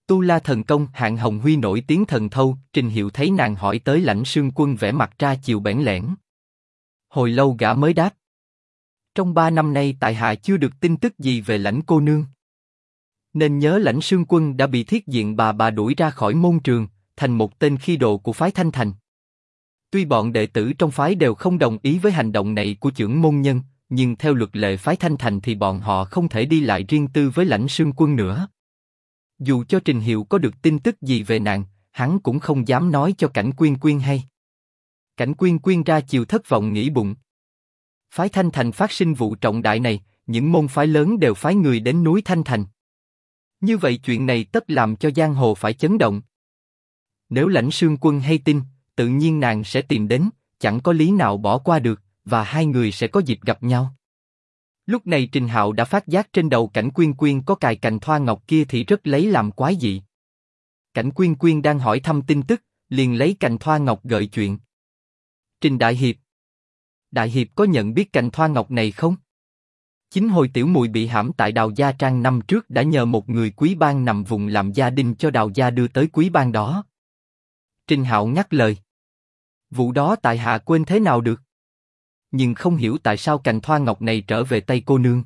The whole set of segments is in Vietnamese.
Tu La thần công hạng Hồng Huy nổi tiếng thần thâu, Trình Hiệu thấy nàng hỏi tới Lãnh Sương Quân vẻ mặt ra chiều bẽn lẽn. Hồi lâu gã mới đáp. Trong 3 năm nay tại hạ chưa được tin tức gì về Lãnh cô nương. Nên nhớ Lãnh Sương Quân đã bị Thiết Diện bà đuổi ra khỏi môn trường, thành một tên khi đồ của phái Thanh Thành. Tuy bọn đệ tử trong phái đều không đồng ý với hành động này của chưởng môn nhân, nhưng theo luật lệ phái Thanh Thành thì bọn họ không thể đi lại riêng tư với Lãnh Sương Quân nữa. Dù cho Trình Hiệu có được tin tức gì về nàng, hắn cũng không dám nói cho Cảnh Quyên Quyên hay. Cảnh Quyên Quyên ra chiều thất vọng nghĩ bụng. Phái Thanh Thành phát sinh vụ trọng đại này, những môn phái lớn đều phái người đến núi Thanh Thành. Như vậy chuyện này tất làm cho giang hồ phải chấn động. Nếu Lãnh Sương Quân hay tin, tự nhiên nàng sẽ tìm đến, chẳng có lý nào bỏ qua được, và hai người sẽ có dịp gặp nhau. Lúc này Trình Hạo đã phát giác trên đầu Cảnh Quyên Quyên có cài cành thoa ngọc kia thì rất lấy làm quái dị. Cảnh Quyên Quyên đang hỏi thăm tin tức, liền lấy cành thoa ngọc gợi chuyện. Trình Đại Hiệp, Đại Hiệp có nhận biết cành thoa ngọc này không? Chính hồi tiểu muội bị hãm tại Đào Gia Trang năm trước đã nhờ một người quý bang nằm vùng làm gia đình cho Đào Gia đưa tới quý bang đó. Trình Hạo nhắc lời. Vụ đó tại hạ quên thế nào được. Nhưng không hiểu tại sao cành thoa ngọc này trở về tay cô nương.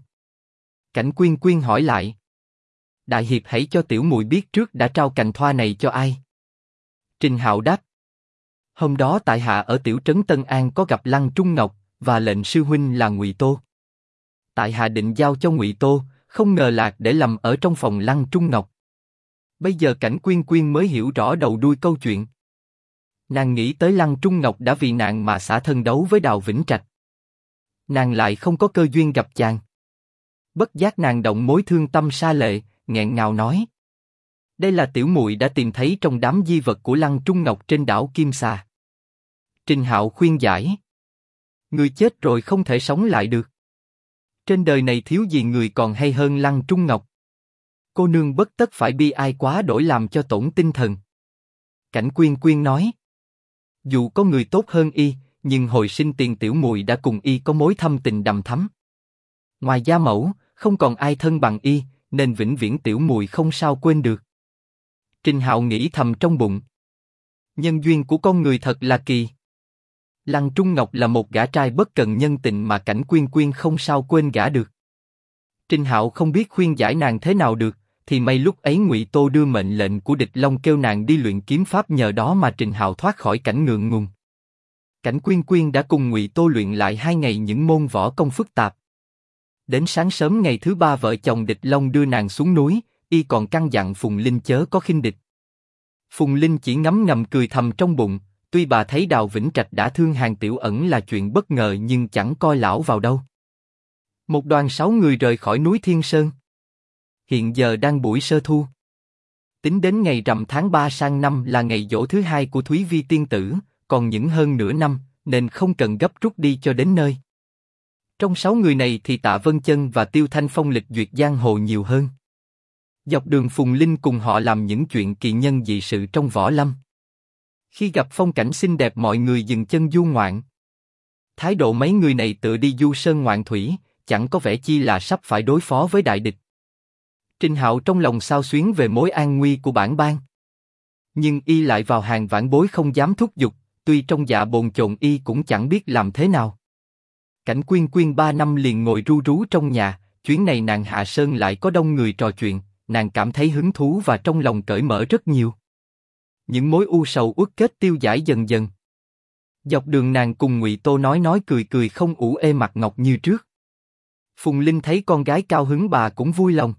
Cảnh Quyên Quyên hỏi lại. Đại Hiệp hãy cho tiểu muội biết trước đã trao cành thoa này cho ai. Trình Hạo đáp. Hôm đó tại hạ ở tiểu trấn Tân An có gặp Lăng Trung Ngọc và lệnh sư huynh là Ngụy Tô. Tại hạ định giao cho Ngụy Tô, không ngờ lạc để lầm ở trong phòng Lăng Trung Ngọc. Bây giờ Cảnh Quyên Quyên mới hiểu rõ đầu đuôi câu chuyện. Nàng nghĩ tới Lăng Trung Ngọc đã vì nạn mà xả thân đấu với Đào Vĩnh Trạch. Nàng lại không có cơ duyên gặp chàng. Bất giác nàng động mối thương tâm sa lệ, nghẹn ngào nói: đây là tiểu muội đã tìm thấy trong đám di vật của Lăng Trung Ngọc trên đảo Kim Xà. Trình Hạo khuyên giải: người chết rồi không thể sống lại được. Trên đời này thiếu gì người còn hay hơn Lăng Trung Ngọc. Cô nương bất tất phải bi ai quá đổi làm cho tổn tinh thần. Cảnh Quyên Quyên nói: dù có người tốt hơn y, nhưng hồi sinh tiền tiểu muội đã cùng y có mối thâm tình đầm thắm. Ngoài gia mẫu, không còn ai thân bằng y, nên vĩnh viễn tiểu muội không sao quên được. Trình Hạo nghĩ thầm trong bụng. Nhân duyên của con người thật là kỳ. Lăng Trung Ngọc là một gã trai bất cần nhân tình mà Cảnh Quyên Quyên không sao quên gã được. Trình Hạo không biết khuyên giải nàng thế nào được, thì may lúc ấy Ngụy Tô đưa mệnh lệnh của Địch Long kêu nàng đi luyện kiếm pháp, nhờ đó mà Trình Hạo thoát khỏi cảnh ngượng ngùng. Cảnh Quyên Quyên đã cùng Ngụy Tô luyện lại 2 ngày những môn võ công phức tạp. Đến sáng sớm ngày thứ 3 vợ chồng Địch Long đưa nàng xuống núi, y còn căn dặn Phùng Linh chớ có khinh địch. Phùng Linh chỉ ngấm ngầm cười thầm trong bụng, tuy bà thấy Đào Vĩnh Trạch đã thương Hàn Tiểu Ẩn là chuyện bất ngờ nhưng chẳng coi lão vào đâu. Một đoàn 6 người rời khỏi núi Thiên Sơn. Hiện giờ đang buổi sơ thu. Tính đến ngày rằm tháng 3 sang năm là ngày giỗ thứ 2 của Thúy Vi tiên tử, còn những hơn nửa năm, nên không cần gấp rút đi cho đến nơi. Trong 6 người này thì Tạ Vân Chân và Tiêu Thanh Phong lịch duyệt giang hồ nhiều hơn. Dọc đường Phùng Linh cùng họ làm những chuyện kỳ nhân dị sự trong võ lâm. Khi gặp phong cảnh xinh đẹp mọi người dừng chân du ngoạn. Thái độ mấy người này tựa đi du sơn ngoạn thủy, chẳng có vẻ chi là sắp phải đối phó với đại địch. Trình Hạo trong lòng xao xuyến về mối an nguy của bản bang. Nhưng y lại vào hàng vãn bối không dám thúc giục, tuy trong dạ bồn chồn y cũng chẳng biết làm thế nào. Cảnh Quyên Quyên 3 năm liền ngồi ru rú trong nhà, chuyến này nàng hạ sơn lại có đông người trò chuyện, nàng cảm thấy hứng thú và trong lòng cởi mở rất nhiều. Những mối u sầu uất kết tiêu giải dần dần. Dọc đường nàng cùng Ngụy Tô nói cười cười không ủ ê mặt ngọc như trước. Phùng Linh thấy con gái cao hứng bà cũng vui lòng.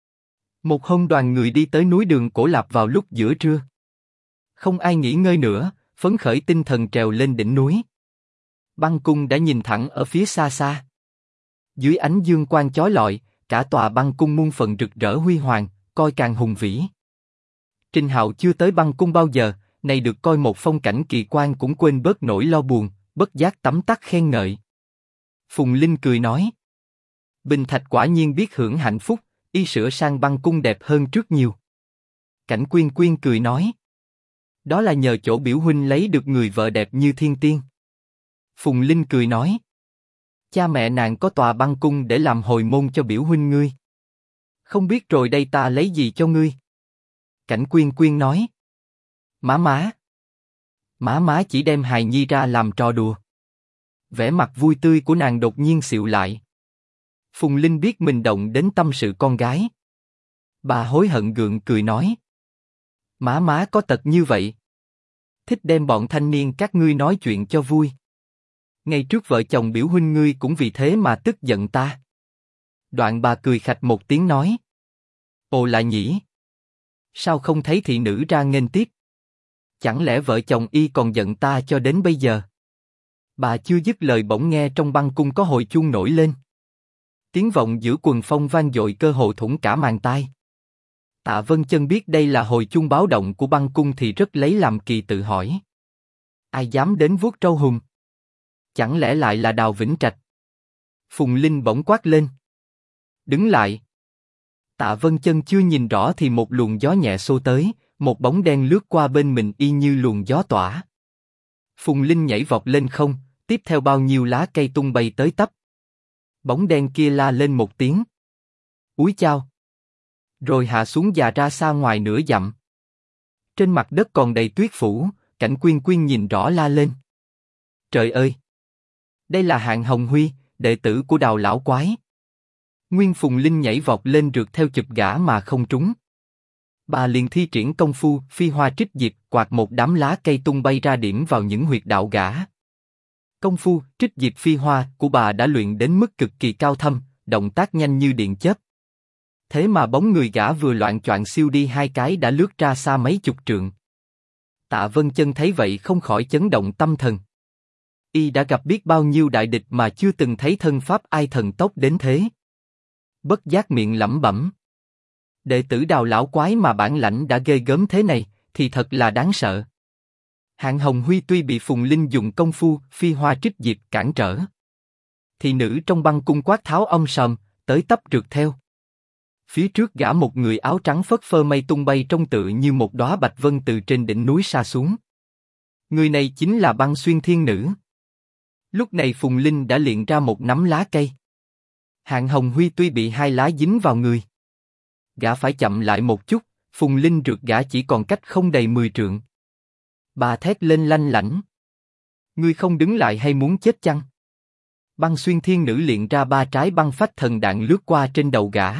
Một hôm đoàn người đi tới núi Đường Cổ Lạp vào lúc giữa trưa. Không ai nghỉ ngơi nữa, phấn khởi tinh thần trèo lên đỉnh núi. Băng cung đã nhìn thẳng ở phía xa xa. Dưới ánh dương quang chói lọi, cả tòa băng cung muôn phần rực rỡ huy hoàng, coi càng hùng vĩ. Trình Hạo chưa tới băng cung bao giờ, nay được coi một phong cảnh kỳ quan cũng quên bớt nỗi lo buồn, bất giác tấm tắc khen ngợi. Phùng Linh cười nói: Bình Thạch quả nhiên biết hưởng hạnh phúc, y sửa sang băng cung đẹp hơn trước nhiều. Cảnh Quyên Quyên cười nói: Đó là nhờ chỗ biểu huynh lấy được người vợ đẹp như thiên tiên. Phùng Linh cười nói: Cha mẹ nàng có tòa băng cung để làm hồi môn cho biểu huynh ngươi. Không biết rồi đây ta lấy gì cho ngươi? Cảnh Quyên Quyên nói. Má. Má chỉ đem hài nhi ra làm trò đùa. Vẻ mặt vui tươi của nàng đột nhiên xịu lại. Phùng Linh biết mình động đến tâm sự con gái. Bà hối hận gượng cười nói. Má có tật như vậy. Thích đem bọn thanh niên các ngươi nói chuyện cho vui. Ngay trước vợ chồng biểu huynh ngươi cũng vì thế mà tức giận ta. Đoạn bà cười khạch một tiếng nói. Ồ là nhỉ. Sao không thấy thị nữ ra nghênh tiếp? Chẳng lẽ vợ chồng y còn giận ta cho đến bây giờ? Bà chưa dứt lời bỗng nghe trong băng cung có hồi chuông nổi lên. Tiếng vọng giữa quần phong vang dội cơ hồ thủng cả màng tai. Tạ Vân Chân biết đây là hồi chuông báo động của băng cung thì rất lấy làm kỳ, tự hỏi. Ai dám đến vuốt trâu hùng? Chẳng lẽ lại là Đào Vĩnh Trạch? Phùng Linh bỗng quát lên. Đứng lại. Tạ Vân Chân chưa nhìn rõ thì một luồng gió nhẹ xô tới, một bóng đen lướt qua bên mình y như luồng gió tỏa. Phùng Linh nhảy vọt lên không, tiếp theo bao nhiêu lá cây tung bay tới tấp. Bóng đen kia la lên một tiếng. Úi chao. Rồi hạ xuống già ra xa ngoài nửa dặm. Trên mặt đất còn đầy tuyết phủ, Cảnh Quyên Quyên nhìn rõ la lên. Trời ơi! Đây là Hạng Hồng Huy, đệ tử của Đào lão quái. Nguyên Phùng Linh nhảy vọt lên rượt theo chụp gã mà không trúng. Bà liền thi triển công phu phi hoa trích diệp, quạt một đám lá cây tung bay ra điểm vào những huyệt đạo gã. Công phu trích diệp phi hoa của bà đã luyện đến mức cực kỳ cao thâm, động tác nhanh như điện chớp. Thế mà bóng người gã vừa loạng choạng siêu đi hai cái đã lướt ra xa mấy chục trượng. Tạ Vân Chân thấy vậy không khỏi chấn động tâm thần. Y đã gặp biết bao nhiêu đại địch mà chưa từng thấy thân pháp ai thần tốc đến thế. Bất giác miệng lẩm bẩm. Đệ tử Đào lão quái mà bản lãnh đã ghê gớm thế này, thì thật là đáng sợ. Hạng Hồng Huy tuy bị Phùng Linh dùng công phu phi hoa trích diệp cản trở, thì nữ trong băng cung quát tháo ông sòm tới tấp rượt theo. Phía trước gã một người áo trắng phất phơ mây tung bay trông tựa như một đóa bạch vân từ trên đỉnh núi sa xuống. Người này chính là Băng Xuyên Thiên Nữ. Lúc này Phùng Linh đã luyện ra một nắm lá cây. Hạng Hồng Huy tuy bị hai lá dính vào người, gã phải chậm lại một chút. Phùng Linh rượt gã chỉ còn cách không đầy 10 trượng. Bà thét lên lanh lảnh. Ngươi không đứng lại hay muốn chết chăng? Băng Xuyên Thiên Nữ luyện ra 3 trái băng phách thần đạn lướt qua trên đầu gã.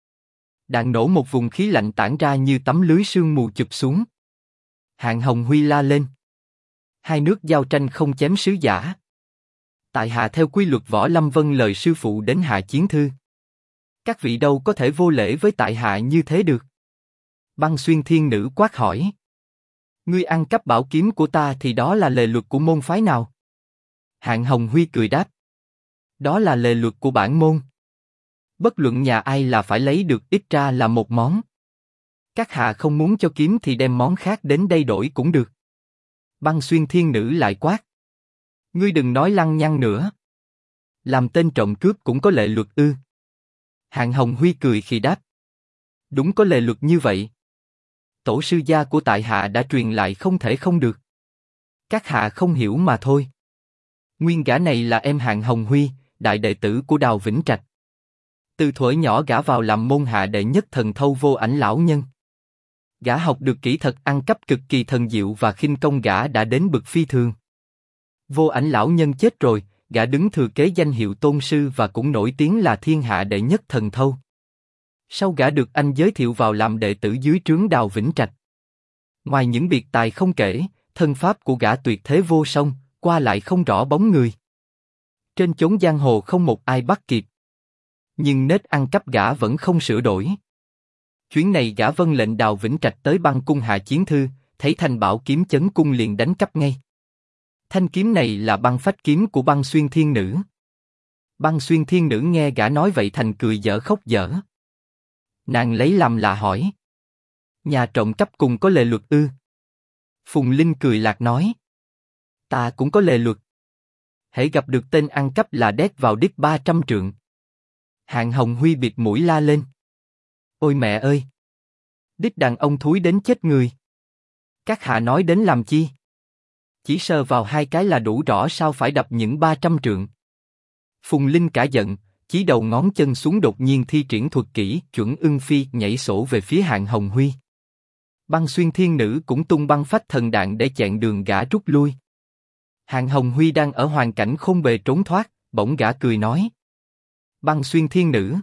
Đạn nổ một vùng khí lạnh tản ra như tấm lưới sương mù chụp xuống. Hạng Hồng Huy la lên. Hai nước giao tranh không chém sứ giả. Tại hạ theo quy luật võ lâm vâng lời sư phụ đến hạ chiến thư. Các vị đâu có thể vô lễ với tại hạ như thế được. Băng Xuyên Thiên Nữ quát hỏi. Ngươi ăn cắp bảo kiếm của ta thì đó là lề luật của môn phái nào? Hạng Hồng Huy cười đáp. Đó là lề luật của bản môn. Bất luận nhà ai là phải lấy được ít ra là một món. Các hạ không muốn cho kiếm thì đem món khác đến đây đổi cũng được. Băng Xuyên Thiên Nữ lại quát. Ngươi đừng nói lăng nhăng nữa. Làm tên trộm cướp cũng có lệ luật ư? Hạng Hồng Huy cười khi đáp. Đúng có lệ luật như vậy. Tổ sư gia của tại hạ đã truyền lại không thể không được. Các hạ không hiểu mà thôi. Nguyên gã này là em Hạng Hồng Huy, đại đệ tử của Đào Vĩnh Trạch. Từ thuở nhỏ gã vào làm môn hạ đệ nhất thần thâu Vô Ảnh lão nhân. Gã học được kỹ thuật ăn cắp cực kỳ thần diệu và khinh công gã đã đến bậc phi thường. Vô Ảnh lão nhân chết rồi, gã đứng thừa kế danh hiệu tôn sư và cũng nổi tiếng là thiên hạ đệ nhất thần thâu. Sau gã được anh giới thiệu vào làm đệ tử dưới trướng Đào Vĩnh Trạch. Ngoài những biệt tài không kể, thân pháp của gã tuyệt thế vô song, qua lại không rõ bóng người. Trên chốn giang hồ không một ai bắt kịp. Nhưng nết ăn cắp gã vẫn không sửa đổi. Chuyến này gã vâng lệnh Đào Vĩnh Trạch tới băng cung hạ chiến thư, thấy thanh bảo kiếm chấn cung liền đánh cắp ngay. Thanh kiếm này là băng phách kiếm của Băng Xuyên Thiên Nữ. Băng Xuyên Thiên Nữ nghe gã nói vậy thành cười dở khóc dở. Nàng lấy làm lạ hỏi. Nhà trộm cắp cùng có lệ luật ư? Phùng Linh cười lạc nói. Ta cũng có lệ luật. Hễ gặp được tên ăn cắp là đét vào đít 300 trượng. Hạng Hồng Huy bịt mũi la lên. Ôi mẹ ơi! Đít đàn ông thúi đến chết người. Các hạ nói đến làm chi? Chỉ sờ vào hai cái là đủ rõ sao phải đập những 300 trượng. Phùng Linh cả giận, chí đầu ngón chân xuống đột nhiên thi triển thuật kỹ chuẩn ưng phi nhảy sổ về phía Hạng Hồng Huy. Băng Xuyên Thiên Nữ cũng tung băng phách thần đạn để chặn đường gã rút lui. Hạng Hồng Huy đang ở hoàn cảnh không bề trốn thoát, bỗng gã cười nói. Băng Xuyên Thiên Nữ.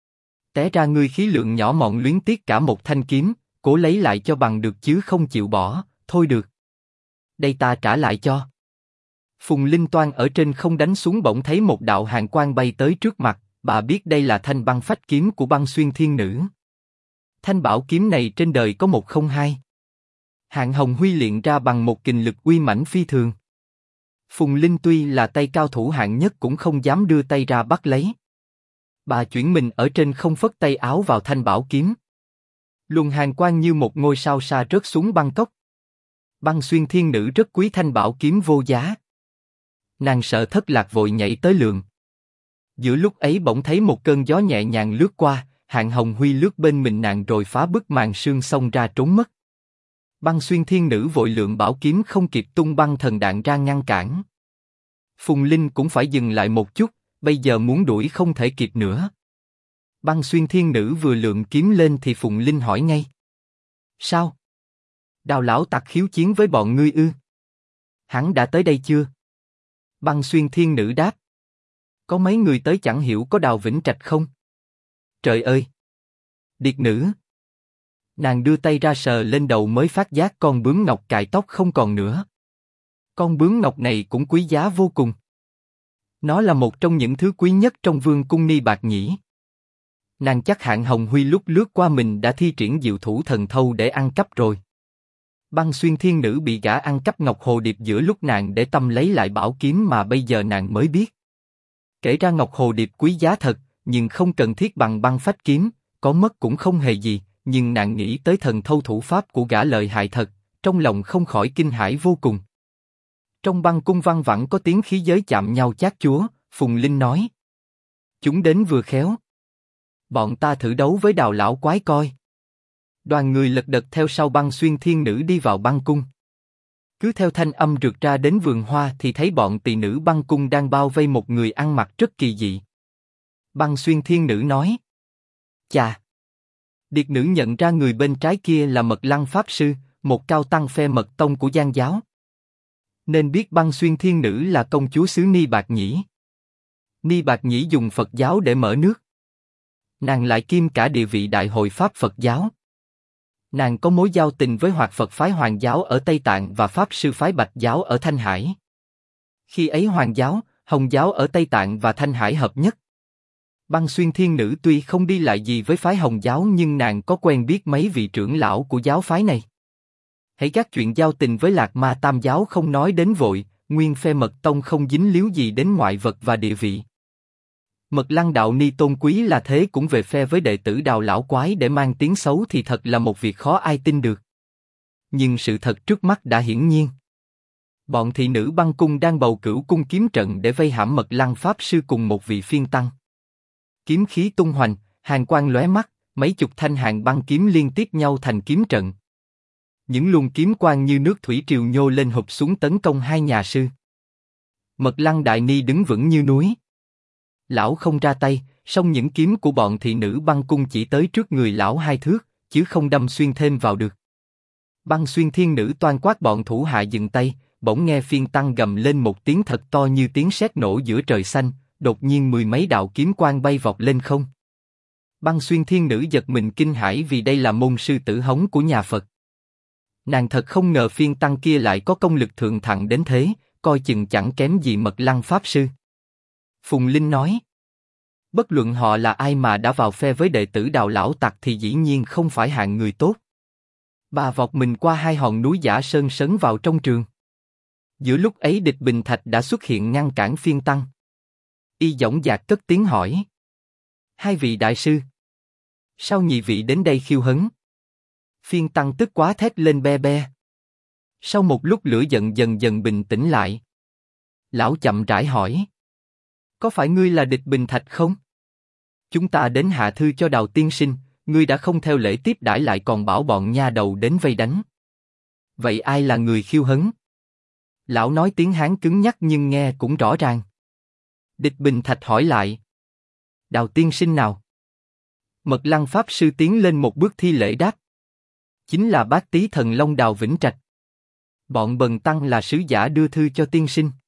Té ra ngươi khí lượng nhỏ mọn luyến tiếc cả một thanh kiếm, cố lấy lại cho bằng được chứ không chịu bỏ, thôi được. Đây ta trả lại cho. Phùng Linh Toan ở trên không đánh xuống bỗng thấy một đạo hàn quang bay tới trước mặt, bà biết đây là thanh băng phách kiếm của Băng Xuyên Thiên Nữ. Thanh bảo kiếm này trên đời có một không hai. Hạng Hồng Huy luyện ra bằng một kình lực uy mãnh phi thường. Phùng Linh tuy là tay cao thủ hạng nhất cũng không dám đưa tay ra bắt lấy. Bà chuyển mình ở trên không phất tay áo vào thanh bảo kiếm. Luồng hàn quang như một ngôi sao xa rớt xuống băng cốc. Băng Xuyên Thiên Nữ rất quý thanh bảo kiếm vô giá. Nàng sợ thất lạc vội nhảy tới lượng. Giữa lúc ấy bỗng thấy một cơn gió nhẹ nhàng lướt qua, Hạng Hồng Huy lướt bên mình nàng rồi phá bức màn sương xông ra trốn mất. Băng Xuyên Thiên Nữ vội lượng bảo kiếm không kịp tung băng thần đạn ra ngăn cản. Phùng Linh cũng phải dừng lại một chút, bây giờ muốn đuổi không thể kịp nữa. Băng Xuyên Thiên Nữ vừa lượng kiếm lên thì Phùng Linh hỏi ngay. Sao? Đào lão tặc khiếu chiến với bọn ngươi ư? Hắn đã tới đây chưa? Băng Xuyên Thiên Nữ đáp. Có mấy người tới chẳng hiểu có Đào Vĩnh Trạch không? Trời ơi! Điệt nữ! Nàng đưa tay ra sờ lên đầu mới phát giác con bướm ngọc cài tóc không còn nữa. Con bướm ngọc này cũng quý giá vô cùng. Nó là một trong những thứ quý nhất trong vương cung Ni Bạc Nhĩ. Nàng chắc Hạng Hồng Huy lúc lướt qua mình đã thi triển diệu thủ thần thâu để ăn cắp rồi. Băng Xuyên Thiên Nữ bị gã ăn cắp ngọc hồ điệp giữa lúc nàng để tâm lấy lại bảo kiếm mà bây giờ nàng mới biết. Kể ra ngọc hồ điệp quý giá thật, nhưng không cần thiết bằng băng phách kiếm, có mất cũng không hề gì, nhưng nàng nghĩ tới thần thâu thủ pháp của gã lợi hại thật, trong lòng không khỏi kinh hãi vô cùng. Trong băng cung văng vẳng có tiếng khí giới chạm nhau chát chúa, Phùng Linh nói. Chúng đến vừa khéo. Bọn ta thử đấu với Đào lão quái coi. Đoàn người lật đật theo sau Băng Xuyên Thiên Nữ đi vào băng cung. Cứ theo thanh âm rượt ra đến vườn hoa thì thấy bọn tỳ nữ băng cung đang bao vây một người ăn mặc rất kỳ dị. Băng Xuyên Thiên Nữ nói. Chà! Điệt nữ nhận ra người bên trái kia là Mật Lăng Pháp Sư, một cao tăng phe Mật Tông của Giang giáo. Nên biết Băng Xuyên Thiên Nữ là công chúa xứ Ni Bạc Nhĩ. Ni Bạc Nhĩ dùng Phật giáo để mở nước. Nàng lại kiêm cả địa vị Đại hội Pháp Phật giáo. Nàng có mối giao tình với Hoạt Phật phái Hoàng giáo ở Tây Tạng và Pháp Sư phái Bạch giáo ở Thanh Hải. Khi ấy Hoàng giáo, Hồng giáo ở Tây Tạng và Thanh Hải hợp nhất. Băng Xuyên Thiên Nữ tuy không đi lại gì với phái Hồng giáo nhưng nàng có quen biết mấy vị trưởng lão của giáo phái này. Hãy các chuyện giao tình với Lạc Ma Tam giáo không nói đến vội, nguyên phe Mật Tông không dính líu gì đến ngoại vật và địa vị. Mật Lăng đạo ni tôn quý là thế cũng về phe với đệ tử Đào lão quái để mang tiếng xấu thì thật là một việc khó ai tin được. Nhưng sự thật trước mắt đã hiển nhiên. Bọn thị nữ băng cung đang bầu cửu cung kiếm trận để vây hãm Mật Lăng Pháp Sư cùng một vị phiên tăng. Kiếm khí tung hoành, hàn quang lóe mắt, mấy chục thanh hàn băng kiếm liên tiếp nhau thành kiếm trận. Những luồng kiếm quang như nước thủy triều nhô lên hụp xuống tấn công hai nhà sư. Mật Lăng đại ni đứng vững như núi. Lão không ra tay, song những kiếm của bọn thị nữ băng cung chỉ tới trước người lão 2 thước, chứ không đâm xuyên thêm vào được. Băng Xuyên Thiên Nữ toan quát bọn thủ hạ dừng tay, bỗng nghe phiên tăng gầm lên một tiếng thật to như tiếng sét nổ giữa trời xanh, đột nhiên 10 mấy đạo kiếm quang bay vọt lên không. Băng Xuyên Thiên Nữ giật mình kinh hãi vì đây là môn sư tử hống của nhà Phật. Nàng thật không ngờ phiên tăng kia lại có công lực thượng thặng đến thế, coi chừng chẳng kém gì Mật Lăng Pháp Sư. Phùng Linh nói. Bất luận họ là ai mà đã vào phe với đệ tử Đào lão tặc thì dĩ nhiên không phải hạng người tốt. Bà vọt mình qua 2 hòn núi Giả Sơn sấn vào trong trường. Giữa lúc ấy Địch Bình Thạch đã xuất hiện ngăn cản phiên tăng. Y dõng dạc cất tiếng hỏi. 2 vị đại sư. Sao nhị vị đến đây khiêu hấn? Phiên tăng tức quá thét lên be be. Sau một lúc lửa giận dần dần bình tĩnh lại. Lão chậm rãi hỏi. Có phải ngươi là Địch Bình Thạch không? Chúng ta đến hạ thư cho Đào tiên sinh, ngươi đã không theo lễ tiếp đãi lại còn bảo bọn nha đầu đến vây đánh. Vậy ai là người khiêu hấn? Lão nói tiếng Hán cứng nhắc nhưng nghe cũng rõ ràng. Địch Bình Thạch hỏi lại. Đào tiên sinh nào? Mật Lăng Pháp Sư tiến lên một bước thi lễ đáp. Chính là bác tý thần Long Đào Vĩnh Trạch. Bọn bần tăng là sứ giả đưa thư cho tiên sinh.